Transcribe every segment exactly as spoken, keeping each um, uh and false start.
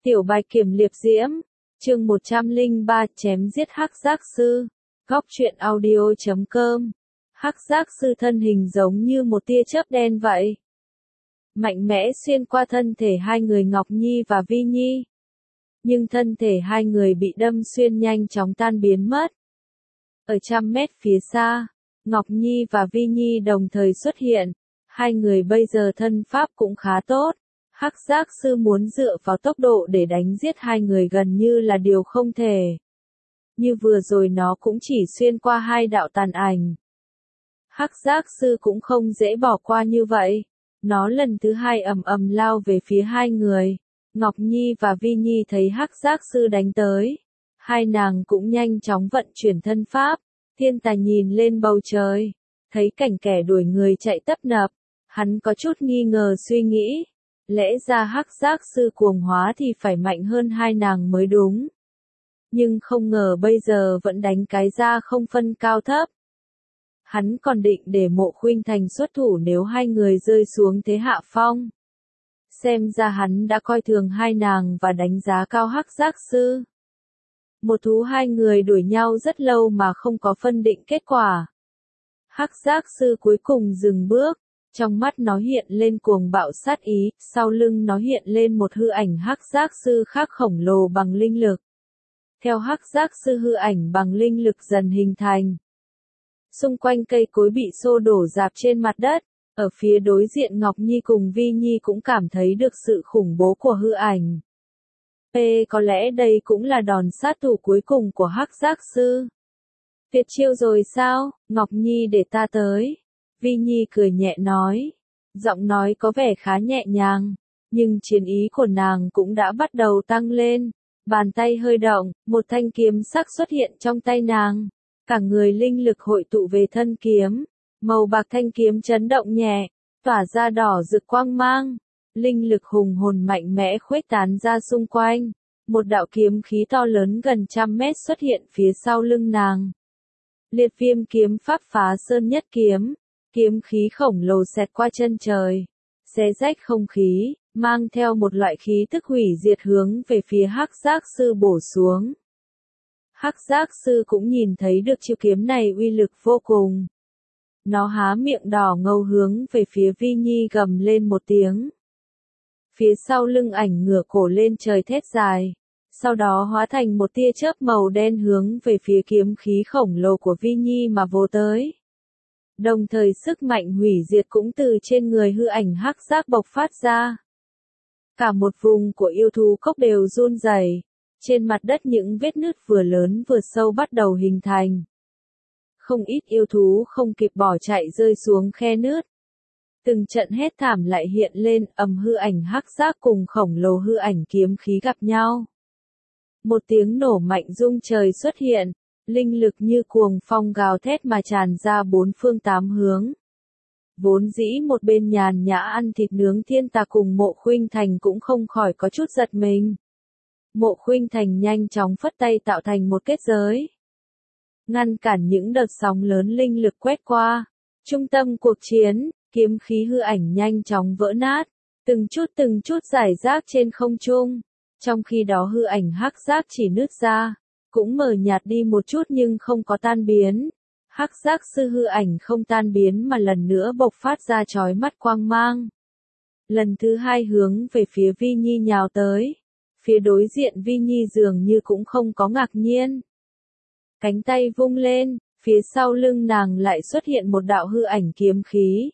Tiểu Bạch Kiểm Liệp Diễm, chương một trăm lẻ ba chém giết Hắc Giác Sư, góc truyện audio chấm com. Hắc Giác Sư thân hình giống như một tia chớp đen vậy. Mạnh mẽ xuyên qua thân thể hai người Ngọc Nhi và Vi Nhi. Nhưng thân thể hai người bị đâm xuyên nhanh chóng tan biến mất. Ở trăm mét phía xa, Ngọc Nhi và Vi Nhi đồng thời xuất hiện. Hai người bây giờ thân pháp cũng khá tốt. Hắc Giác Sư muốn dựa vào tốc độ để đánh giết hai người gần như là điều không thể. Như vừa rồi nó cũng chỉ xuyên qua hai đạo tàn ảnh. Hắc Giác Sư cũng không dễ bỏ qua như vậy. Nó lần thứ hai ầm ầm lao về phía hai người. Ngọc Nhi và Vi Nhi thấy Hắc Giác Sư đánh tới. Hai nàng cũng nhanh chóng vận chuyển thân pháp. Thiên Tài nhìn lên bầu trời. Thấy cảnh kẻ đuổi người chạy tấp nập. Hắn có chút nghi ngờ suy nghĩ. Lẽ ra Hắc Giác Sư cuồng hóa thì phải mạnh hơn hai nàng mới đúng. Nhưng không ngờ bây giờ vẫn đánh cái ra không phân cao thấp. Hắn còn định để Mộ Khuynh Thành xuất thủ nếu hai người rơi xuống thế hạ phong. Xem ra hắn đã coi thường hai nàng và đánh giá cao Hắc Giác Sư. Một thú hai người đuổi nhau rất lâu mà không có phân định kết quả. Hắc Giác Sư cuối cùng dừng bước. Trong mắt nó hiện lên cuồng bạo sát ý, sau lưng nó hiện lên một hư ảnh Hắc Giác Sư khác khổng lồ bằng linh lực. Theo Hắc Giác Sư hư ảnh bằng linh lực dần hình thành. Xung quanh cây cối bị xô đổ rạp trên mặt đất, ở phía đối diện Ngọc Nhi cùng Vi Nhi cũng cảm thấy được sự khủng bố của hư ảnh. Ê, có lẽ đây cũng là đòn sát thủ cuối cùng của Hắc Giác Sư. Tuyệt chiêu rồi sao, Ngọc Nhi để ta tới. Vi Nhi cười nhẹ nói. Giọng nói có vẻ khá nhẹ nhàng, nhưng chiến ý của nàng cũng đã bắt đầu tăng lên. Bàn tay hơi động, một thanh kiếm sắc xuất hiện trong tay nàng. Cả người linh lực hội tụ về thân kiếm. Màu bạc thanh kiếm chấn động nhẹ, tỏa ra đỏ rực quang mang. Linh lực hùng hồn mạnh mẽ khuếch tán ra xung quanh. Một đạo kiếm khí to lớn gần trăm mét xuất hiện phía sau lưng nàng. Liệt Viêm kiếm pháp Phá Sơn Nhất Kiếm. Kiếm khí khổng lồ xẹt qua chân trời, xé rách không khí, mang theo một loại khí tức hủy diệt hướng về phía Hắc Giác Sư bổ xuống. Hắc Giác Sư cũng nhìn thấy được chiêu kiếm này uy lực vô cùng. Nó há miệng đỏ ngầu hướng về phía Vi Nhi gầm lên một tiếng. Phía sau lưng ảnh ngửa cổ lên trời thét dài, sau đó hóa thành một tia chớp màu đen hướng về phía kiếm khí khổng lồ của Vi Nhi mà vồ tới. Đồng thời sức mạnh hủy diệt cũng từ trên người hư ảnh Hắc Giác bộc phát ra. Cả một vùng của yêu thú cốc đều run rẩy, trên mặt đất những vết nứt vừa lớn vừa sâu bắt đầu hình thành. Không ít yêu thú không kịp bỏ chạy rơi xuống khe nứt. Từng trận hét thảm lại hiện lên, ầm hư ảnh Hắc Giác cùng khổng lồ hư ảnh kiếm khí gặp nhau. Một tiếng nổ mạnh rung trời xuất hiện. Linh lực như cuồng phong gào thét mà tràn ra bốn phương tám hướng. Vốn dĩ một bên nhàn nhã ăn thịt nướng Thiên Tà cùng Mộ Khuynh Thành cũng không khỏi có chút giật mình. Mộ Khuynh Thành nhanh chóng phất tay tạo thành một kết giới. Ngăn cản những đợt sóng lớn linh lực quét qua. Trung tâm cuộc chiến, kiếm khí hư ảnh nhanh chóng vỡ nát. Từng chút từng chút rải rác trên không trung. Trong khi đó hư ảnh Hắc Giác chỉ nứt ra. Cũng mờ nhạt đi một chút nhưng không có tan biến. Hắc Giác Sư hư ảnh không tan biến mà lần nữa bộc phát ra chói mắt quang mang. Lần thứ hai hướng về phía Vi Nhi nhào tới. Phía đối diện Vi Nhi dường như cũng không có ngạc nhiên. Cánh tay vung lên, phía sau lưng nàng lại xuất hiện một đạo hư ảnh kiếm khí.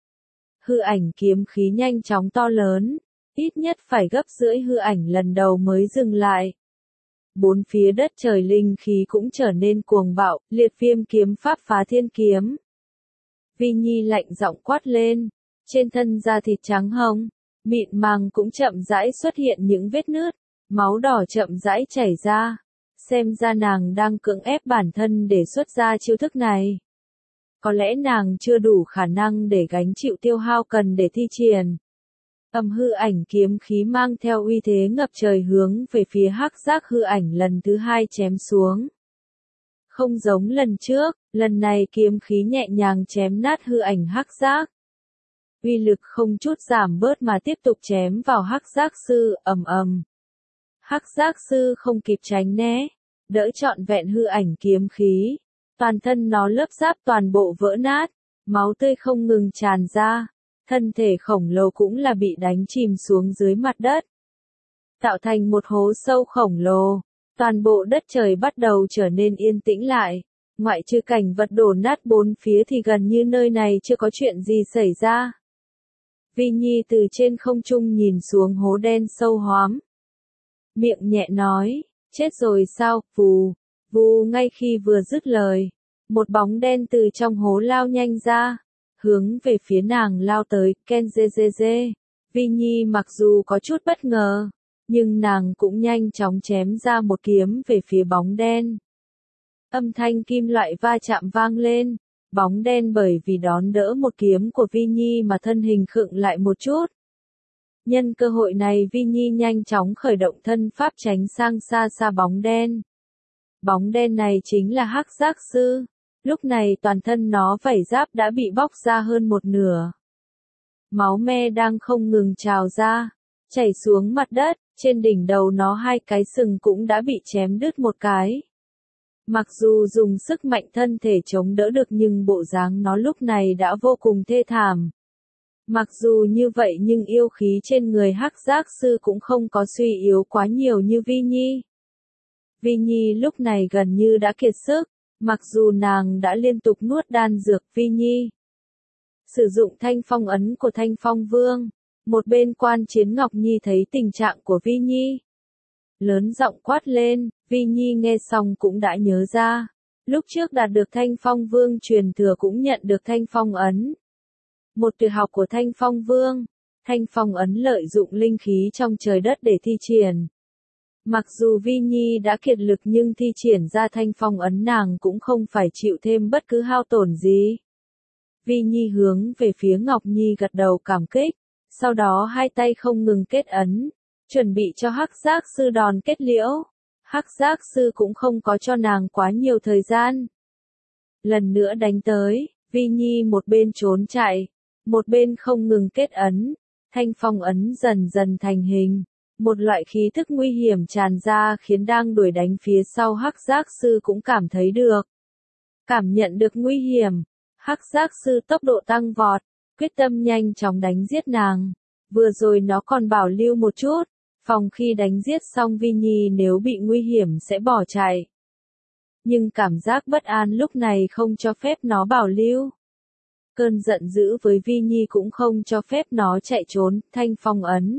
Hư ảnh kiếm khí nhanh chóng to lớn, ít nhất phải gấp rưỡi hư ảnh lần đầu mới dừng lại. Bốn phía đất trời linh khí cũng trở nên cuồng bạo, Liệt Viêm kiếm pháp Phá Thiên kiếm. Vi Nhi lạnh giọng quát lên, trên thân da thịt trắng hồng, mịn màng cũng chậm rãi xuất hiện những vết nứt, máu đỏ chậm rãi chảy ra. Xem ra nàng đang cưỡng ép bản thân để xuất ra chiêu thức này. Có lẽ nàng chưa đủ khả năng để gánh chịu tiêu hao cần để thi triển. Ầm hư ảnh kiếm khí mang theo uy thế ngập trời hướng về phía Hắc Giác hư ảnh lần thứ hai chém xuống. Không giống lần trước, lần này kiếm khí nhẹ nhàng chém nát hư ảnh Hắc Giác. Uy lực không chút giảm bớt mà tiếp tục chém vào Hắc Giác Sư, ầm ầm. Hắc giác sư không kịp tránh né, đỡ trọn vẹn hư ảnh kiếm khí. Toàn thân nó lớp giáp toàn bộ vỡ nát, máu tươi không ngừng tràn ra. Thân thể khổng lồ cũng là bị đánh chìm xuống dưới mặt đất, tạo thành một hố sâu khổng lồ. Toàn bộ đất trời bắt đầu trở nên yên tĩnh lại, ngoại trừ cảnh vật đổ nát bốn phía thì gần như nơi này chưa có chuyện gì xảy ra. Vi Nhi từ trên không trung nhìn xuống hố đen sâu hoắm, miệng nhẹ nói, chết rồi sao, vù, vù. Ngay khi vừa dứt lời, một bóng đen từ trong hố lao nhanh ra, hướng về phía nàng lao tới. Ken dê dê dê. Vi Nhi mặc dù có chút bất ngờ, nhưng nàng cũng nhanh chóng chém ra một kiếm về phía bóng đen. Âm thanh kim loại va chạm vang lên, bóng đen bởi vì đón đỡ một kiếm của Vi Nhi mà thân hình khựng lại một chút. Nhân cơ hội này Vi Nhi nhanh chóng khởi động thân pháp tránh sang xa xa bóng đen. Bóng đen này chính là Hắc giác sư. Lúc này toàn thân nó vảy giáp đã bị bóc ra hơn một nửa. Máu me đang không ngừng trào ra, chảy xuống mặt đất, trên đỉnh đầu nó hai cái sừng cũng đã bị chém đứt một cái. Mặc dù dùng sức mạnh thân thể chống đỡ được nhưng bộ dáng nó lúc này đã vô cùng thê thảm. Mặc dù như vậy nhưng yêu khí trên người Hắc giác sư cũng không có suy yếu quá nhiều như Vi Nhi. Vi Nhi lúc này gần như đã kiệt sức, mặc dù nàng đã liên tục nuốt đan dược. Vi Nhi sử dụng thanh phong ấn của Thanh Phong Vương. Một bên quan chiến Ngọc Nhi thấy tình trạng của Vi Nhi, lớn giọng quát lên. Vi Nhi nghe xong cũng đã nhớ ra, lúc trước đạt được Thanh Phong Vương truyền thừa cũng nhận được Thanh Phong ấn. Một tuyệt học của Thanh Phong Vương, Thanh Phong ấn lợi dụng linh khí trong trời đất để thi triển. Mặc dù Vi Nhi đã kiệt lực nhưng thi triển ra Thanh Phong ấn nàng cũng không phải chịu thêm bất cứ hao tổn gì. Vi Nhi hướng về phía Ngọc Nhi gật đầu cảm kích, sau đó hai tay không ngừng kết ấn, chuẩn bị cho Hắc giác sư đòn kết liễu. Hắc giác sư cũng không có cho nàng quá nhiều thời gian. Lần nữa đánh tới, Vi Nhi một bên trốn chạy, một bên không ngừng kết ấn. Thanh phong ấn dần dần thành hình, một loại khí thức nguy hiểm tràn ra khiến đang đuổi đánh phía sau Hắc giác sư cũng cảm thấy được. Cảm nhận được nguy hiểm, Hắc giác sư tốc độ tăng vọt, quyết tâm nhanh chóng đánh giết nàng. Vừa rồi nó còn bảo lưu một chút, phòng khi đánh giết xong Vi Nhi nếu bị nguy hiểm sẽ bỏ chạy. Nhưng cảm giác bất an lúc này không cho phép nó bảo lưu. Cơn giận dữ với Vi Nhi cũng không cho phép nó chạy trốn. Thanh phong ấn.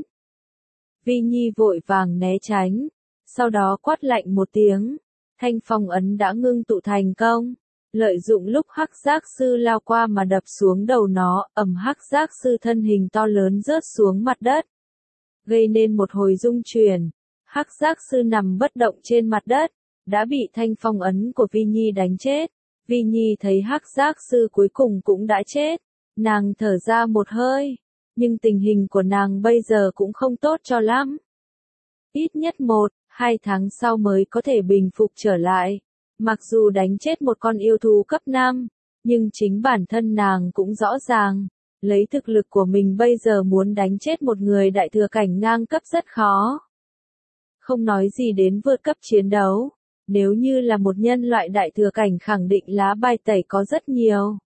Vi Nhi vội vàng né tránh, sau đó quát lạnh một tiếng. Thanh phong ấn đã ngưng tụ thành công, lợi dụng lúc Hắc giác sư lao qua mà đập xuống đầu nó. Ầm, Hắc giác sư thân hình to lớn rớt xuống mặt đất, gây nên một hồi rung chuyển. Hắc giác sư nằm bất động trên mặt đất, đã bị thanh phong ấn của Vi Nhi đánh chết. Vi Nhi thấy Hắc giác sư cuối cùng cũng đã chết, nàng thở ra một hơi, nhưng tình hình của nàng bây giờ cũng không tốt cho lắm. Ít nhất một, hai tháng sau mới có thể bình phục trở lại. Mặc dù đánh chết một con yêu thú cấp năm, nhưng chính bản thân nàng cũng rõ ràng, lấy thực lực của mình bây giờ muốn đánh chết một người đại thừa cảnh ngang cấp rất khó. Không nói gì đến vượt cấp chiến đấu, nếu như là một nhân loại đại thừa cảnh khẳng định lá bài tẩy có rất nhiều.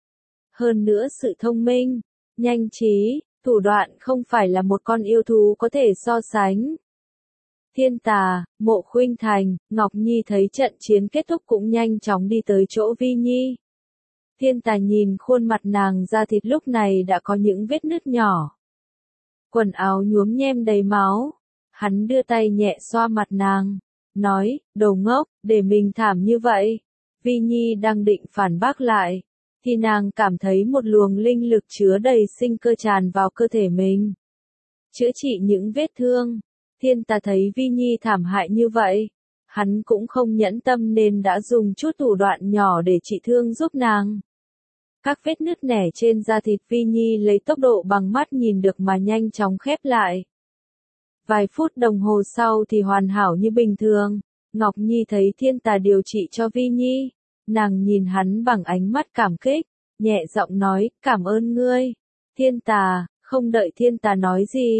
Hơn nữa sự thông minh, nhanh trí, thủ đoạn không phải là một con yêu thú có thể so sánh. Thiên Tà, Mộ Khuynh Thành, Ngọc Nhi thấy trận chiến kết thúc cũng nhanh chóng đi tới chỗ Vi Nhi. Thiên Tà nhìn khuôn mặt nàng da thịt lúc này đã có những vết nứt nhỏ. Quần áo nhuốm nhem đầy máu. Hắn đưa tay nhẹ xoa mặt nàng, nói, đồ ngốc, để mình thảm như vậy. Vi Nhi đang định phản bác lại, thì nàng cảm thấy một luồng linh lực chứa đầy sinh cơ tràn vào cơ thể mình, chữa trị những vết thương. Thiên Tà thấy Vi Nhi thảm hại như vậy, hắn cũng không nhẫn tâm nên đã dùng chút thủ đoạn nhỏ để trị thương giúp nàng. Các vết nứt nẻ trên da thịt Vi Nhi lấy tốc độ bằng mắt nhìn được mà nhanh chóng khép lại. Vài phút đồng hồ sau thì hoàn hảo như bình thường. Ngọc Nhi thấy Thiên Tà điều trị cho Vi Nhi, nàng nhìn hắn bằng ánh mắt cảm kích, nhẹ giọng nói, cảm ơn ngươi. Thiên Tà, không đợi Thiên Tà nói gì,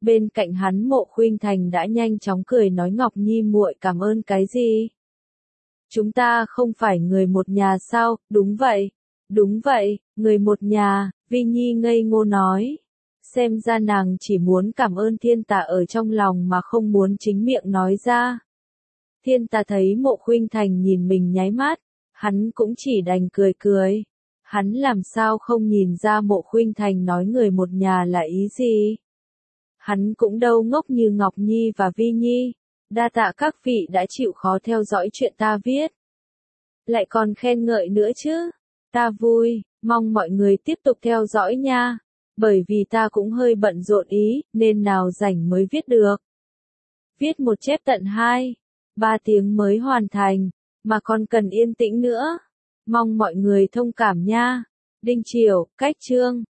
Bên cạnh hắn Mộ Khuynh Thành đã nhanh chóng cười nói Ngọc Nhi muội cảm ơn cái gì? Chúng ta không phải người một nhà sao? Đúng vậy. Đúng vậy, người một nhà, Vi Nhi ngây ngô nói. Xem ra nàng chỉ muốn cảm ơn Thiên Tà ở trong lòng mà không muốn chính miệng nói ra. Thiên Tà thấy Mộ Khuynh Thành nhìn mình nháy mắt, hắn cũng chỉ đành cười cười. Hắn làm sao không nhìn ra Mộ Khuynh Thành nói người một nhà là ý gì? Hắn cũng đâu ngốc như Ngọc Nhi và Vi Nhi. Đa tạ các vị đã chịu khó theo dõi chuyện ta viết. Lại còn khen ngợi nữa chứ. Ta vui, mong mọi người tiếp tục theo dõi nha. Bởi vì ta cũng hơi bận rộn ý, nên nào rảnh mới viết được. Viết một chép tận hai, ba tiếng mới hoàn thành, mà còn cần yên tĩnh nữa. Mong mọi người thông cảm nha. Đinh Chiểu, Cách Chương